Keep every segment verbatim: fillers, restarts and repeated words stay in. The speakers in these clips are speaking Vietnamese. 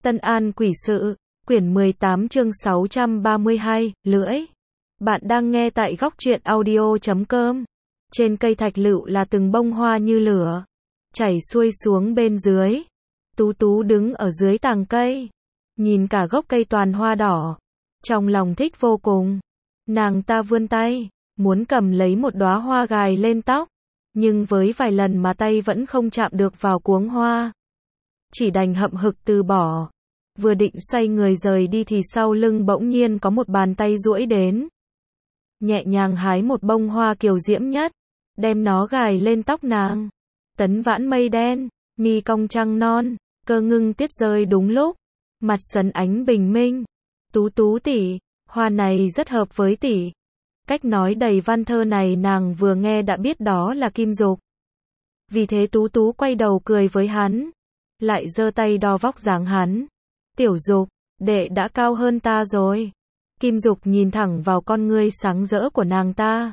Tân An Quỷ Sự, quyển mười tám chương sáu trăm ba mươi hai, lưỡi. Bạn đang nghe tại góc truyện audio chấm com. Trên cây thạch lựu là từng bông hoa như lửa, chảy xuôi xuống bên dưới. Tú Tú đứng ở dưới tàng cây, nhìn cả gốc cây toàn hoa đỏ, trong lòng thích vô cùng. Nàng ta vươn tay, muốn cầm lấy một đóa hoa gài lên tóc, nhưng với vài lần mà tay vẫn không chạm được vào cuống hoa. Chỉ đành hậm hực từ bỏ. Vừa định xoay người rời đi thì sau lưng bỗng nhiên có một bàn tay duỗi đến, nhẹ nhàng hái một bông hoa kiều diễm nhất, đem nó gài lên tóc nàng. Tấn vãn mây đen, mi cong trăng non, cơ ngưng tuyết rơi đúng lúc, mặt sấn ánh bình minh. Tú Tú tỷ, hoa này rất hợp với tỷ. Cách nói đầy văn thơ này nàng vừa nghe đã biết đó là Kim Dục. Vì thế Tú Tú quay đầu cười với hắn, lại giơ tay đo vóc dáng hắn. Tiểu Dục, đệ đã cao hơn ta rồi. Kim Dục nhìn thẳng vào con ngươi sáng rỡ của nàng ta,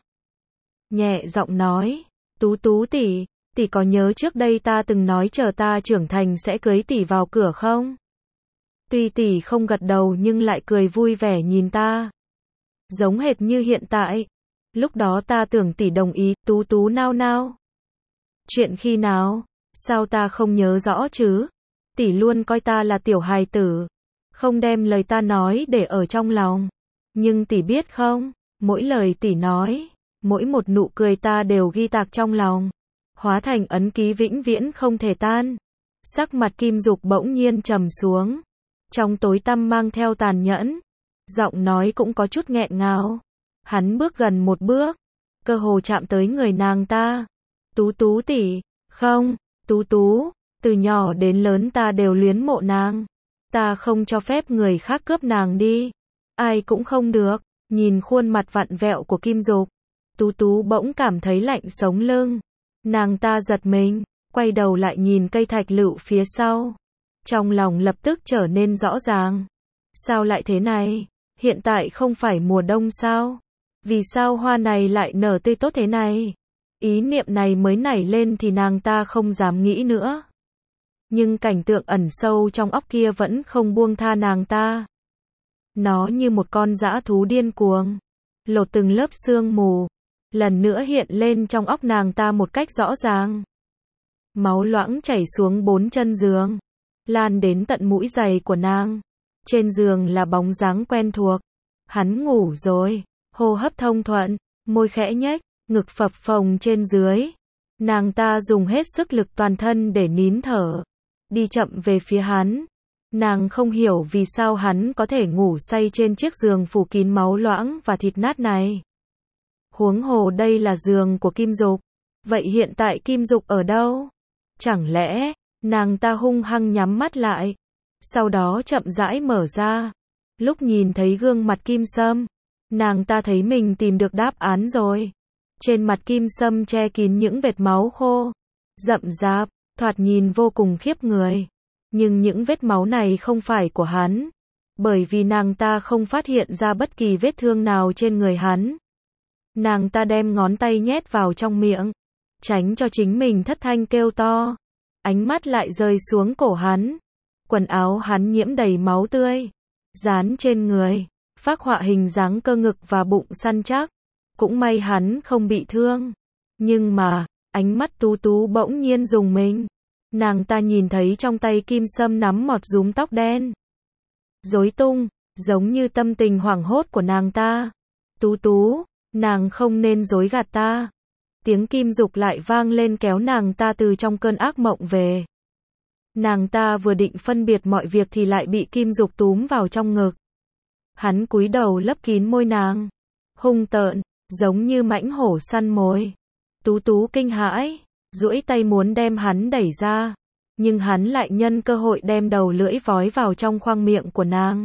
nhẹ giọng nói, Tú Tú tỷ, tỷ có nhớ trước đây ta từng nói chờ ta trưởng thành sẽ cưới tỷ vào cửa không? Tuy tỷ không gật đầu nhưng lại cười vui vẻ nhìn ta, giống hệt như hiện tại. Lúc đó ta tưởng tỷ đồng ý. Tú Tú nao nao. Chuyện khi nào? Sao ta không nhớ rõ chứ? Tỷ luôn coi ta là tiểu hài tử, không đem lời ta nói để ở trong lòng. Nhưng tỷ biết không, mỗi lời tỷ nói, mỗi một nụ cười ta đều ghi tạc trong lòng, hóa thành ấn ký vĩnh viễn không thể tan. Sắc mặt Kim Dục bỗng nhiên trầm xuống, trong tối tăm mang theo tàn nhẫn, giọng nói cũng có chút nghẹn ngào. Hắn bước gần một bước, cơ hồ chạm tới người nàng ta. Tú Tú tỷ, không, Tú Tú, từ nhỏ đến lớn ta đều luyến mộ nàng. Ta không cho phép người khác cướp nàng đi. Ai cũng không được. Nhìn khuôn mặt vặn vẹo của Kim Dục, Tú Tú bỗng cảm thấy lạnh sống lưng. Nàng ta giật mình, quay đầu lại nhìn cây thạch lựu phía sau. Trong lòng lập tức trở nên rõ ràng. Sao lại thế này? Hiện tại không phải mùa đông sao? Vì sao hoa này lại nở tươi tốt thế này? Ý niệm này mới nảy lên thì nàng ta không dám nghĩ nữa. Nhưng cảnh tượng ẩn sâu trong óc kia vẫn không buông tha nàng ta. Nó như một con dã thú điên cuồng, lột từng lớp sương mù, lần nữa hiện lên trong óc nàng ta một cách rõ ràng. Máu loãng chảy xuống bốn chân giường, lan đến tận mũi giày của nàng. Trên giường là bóng dáng quen thuộc. Hắn ngủ rồi, hô hấp thông thuận, môi khẽ nhếch, ngực phập phồng trên dưới. Nàng ta dùng hết sức lực toàn thân để nín thở, đi chậm về phía hắn. Nàng không hiểu vì sao hắn có thể ngủ say trên chiếc giường phủ kín máu loãng và thịt nát này. Huống hồ đây là giường của Kim Dục. Vậy hiện tại Kim Dục ở đâu? Chẳng lẽ, nàng ta hung hăng nhắm mắt lại, sau đó chậm rãi mở ra. Lúc nhìn thấy gương mặt Kim Sâm, nàng ta thấy mình tìm được đáp án rồi. Trên mặt Kim Sâm che kín những vệt máu khô, rậm rạp, thoạt nhìn vô cùng khiếp người. Nhưng những vết máu này không phải của hắn, bởi vì nàng ta không phát hiện ra bất kỳ vết thương nào trên người hắn. Nàng ta đem ngón tay nhét vào trong miệng, tránh cho chính mình thất thanh kêu to. Ánh mắt lại rơi xuống cổ hắn. Quần áo hắn nhiễm đầy máu tươi, dán trên người, phác họa hình dáng cơ ngực và bụng săn chắc. Cũng may hắn không bị thương. Nhưng mà, ánh mắt Tú Tú bỗng nhiên rùng mình. Nàng ta nhìn thấy trong tay Kim Sâm nắm một rúm tóc đen, rối tung, giống như tâm tình hoảng hốt của nàng ta. Tú Tú, nàng không nên dối gạt ta. Tiếng Kim Dục lại vang lên kéo nàng ta từ trong cơn ác mộng về. Nàng ta vừa định phân biệt mọi việc thì lại bị Kim Dục túm vào trong ngực. Hắn cúi đầu lấp kín môi nàng, hung tợn, giống như mãnh hổ săn mồi. Tú Tú kinh hãi, duỗi tay muốn đem hắn đẩy ra, nhưng hắn lại nhân cơ hội đem đầu lưỡi vói vào trong khoang miệng của nàng.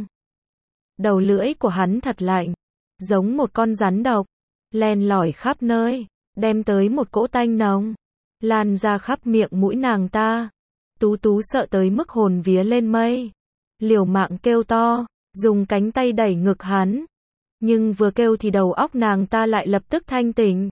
Đầu lưỡi của hắn thật lạnh, giống một con rắn độc, len lỏi khắp nơi, đem tới một cỗ tanh nồng, lan ra khắp miệng mũi nàng ta. Tú Tú sợ tới mức hồn vía lên mây, liều mạng kêu to, dùng cánh tay đẩy ngực hắn. Nhưng vừa kêu thì đầu óc nàng ta lại lập tức thanh tỉnh.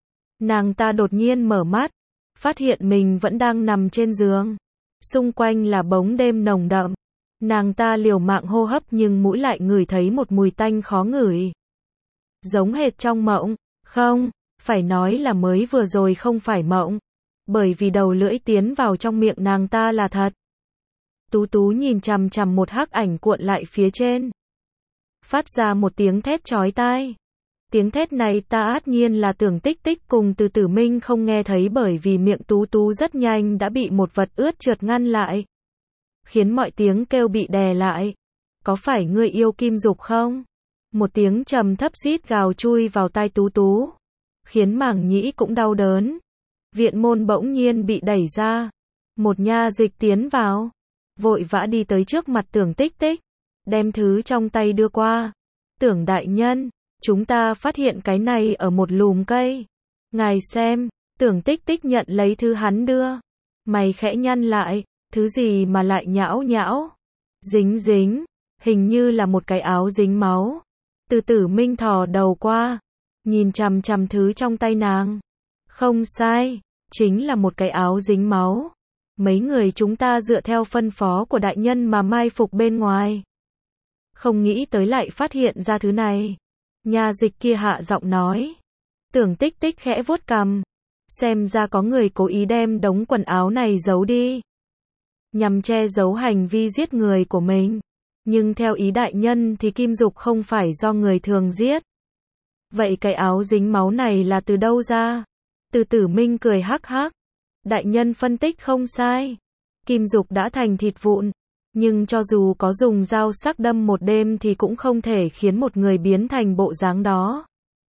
Nàng ta đột nhiên mở mắt, phát hiện mình vẫn đang nằm trên giường. Xung quanh là bóng đêm nồng đậm, Nàng ta liều mạng hô hấp nhưng mũi lại ngửi thấy một mùi tanh khó ngửi. Giống hệt trong mộng, không, phải nói là mới vừa rồi không phải mộng, bởi vì đầu lưỡi tiến vào trong miệng nàng ta là thật. Tú Tú nhìn chằm chằm một hắc ảnh cuộn lại phía trên, phát ra một tiếng thét chói tai. Tiếng thét này ta át nhiên là Tưởng Tích Tích cùng Từ Tử Minh không nghe thấy bởi vì miệng Tú Tú rất nhanh đã bị một vật ướt trượt ngăn lại, khiến mọi tiếng kêu bị đè lại. Có phải ngươi yêu Kim Dục không? Một tiếng trầm thấp rít gào chui vào tai Tú Tú, khiến màng nhĩ cũng đau đớn. Viện môn bỗng nhiên bị đẩy ra, một nha dịch tiến vào, vội vã đi tới trước mặt Tưởng Tích Tích, đem thứ trong tay đưa qua. Tưởng đại nhân, chúng ta phát hiện cái này ở một lùm cây. Ngài xem. Tưởng Tích Tích nhận lấy thứ hắn đưa. Mày khẽ nhăn lại, thứ gì mà lại nhão nhão, dính dính, hình như là một cái áo dính máu. Từ Tử Minh thò đầu qua, nhìn chằm chằm thứ trong tay nàng. Không sai, chính là một cái áo dính máu. Mấy người chúng ta dựa theo phân phó của đại nhân mà mai phục bên ngoài. Không nghĩ tới lại phát hiện ra thứ này. Nha dịch kia hạ giọng nói. Tưởng Tích Tích khẽ vuốt cằm. Xem ra có người cố ý đem đống quần áo này giấu đi, nhằm che giấu hành vi giết người của mình. Nhưng theo ý đại nhân thì Kim Dục không phải do người thường giết. Vậy cái áo dính máu này là từ đâu ra? Từ Tử Minh cười hắc hắc. Đại nhân phân tích không sai. Kim Dục đã thành thịt vụn. Nhưng cho dù có dùng dao sắc đâm một đêm thì cũng không thể khiến một người biến thành bộ dáng đó.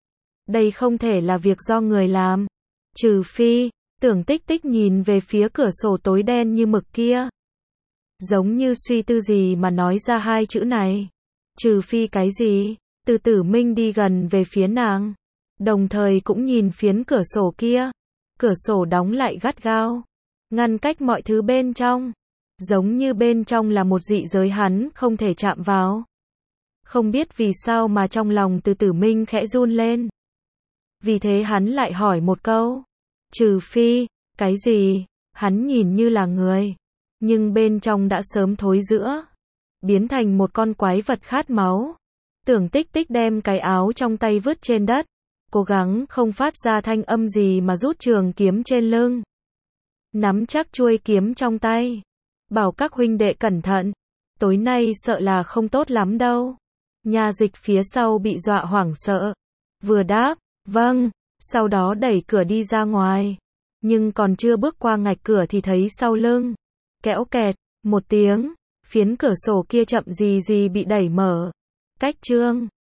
Đây không thể là việc do người làm. Trừ phi, Tưởng Tích Tích nhìn về phía cửa sổ tối đen như mực kia, giống như suy tư gì mà nói ra hai chữ này. Trừ phi cái gì? Từ Tử Minh đi gần về phía nàng, đồng thời cũng nhìn phiến cửa sổ kia. Cửa sổ đóng lại gắt gao, ngăn cách mọi thứ bên trong, giống như bên trong là một dị giới hắn không thể chạm vào. Không biết vì sao mà trong lòng Từ Tử Minh khẽ run lên. Vì thế hắn lại hỏi một câu. Trừ phi, cái gì? Hắn nhìn như là người, nhưng bên trong đã sớm thối rữa, biến thành một con quái vật khát máu. Tưởng Tích Tích đem cái áo trong tay vứt trên đất, cố gắng không phát ra thanh âm gì mà rút trường kiếm trên lưng, nắm chắc chuôi kiếm trong tay, bảo các huynh đệ cẩn thận, tối nay sợ là không tốt lắm đâu. Nha dịch phía sau bị dọa hoảng sợ, vừa đáp, vâng, sau đó đẩy cửa đi ra ngoài. Nhưng còn chưa bước qua ngạch cửa thì thấy sau lưng, kẽo kẹt, một tiếng, phiến cửa sổ kia chậm gì gì bị đẩy mở. Cách chương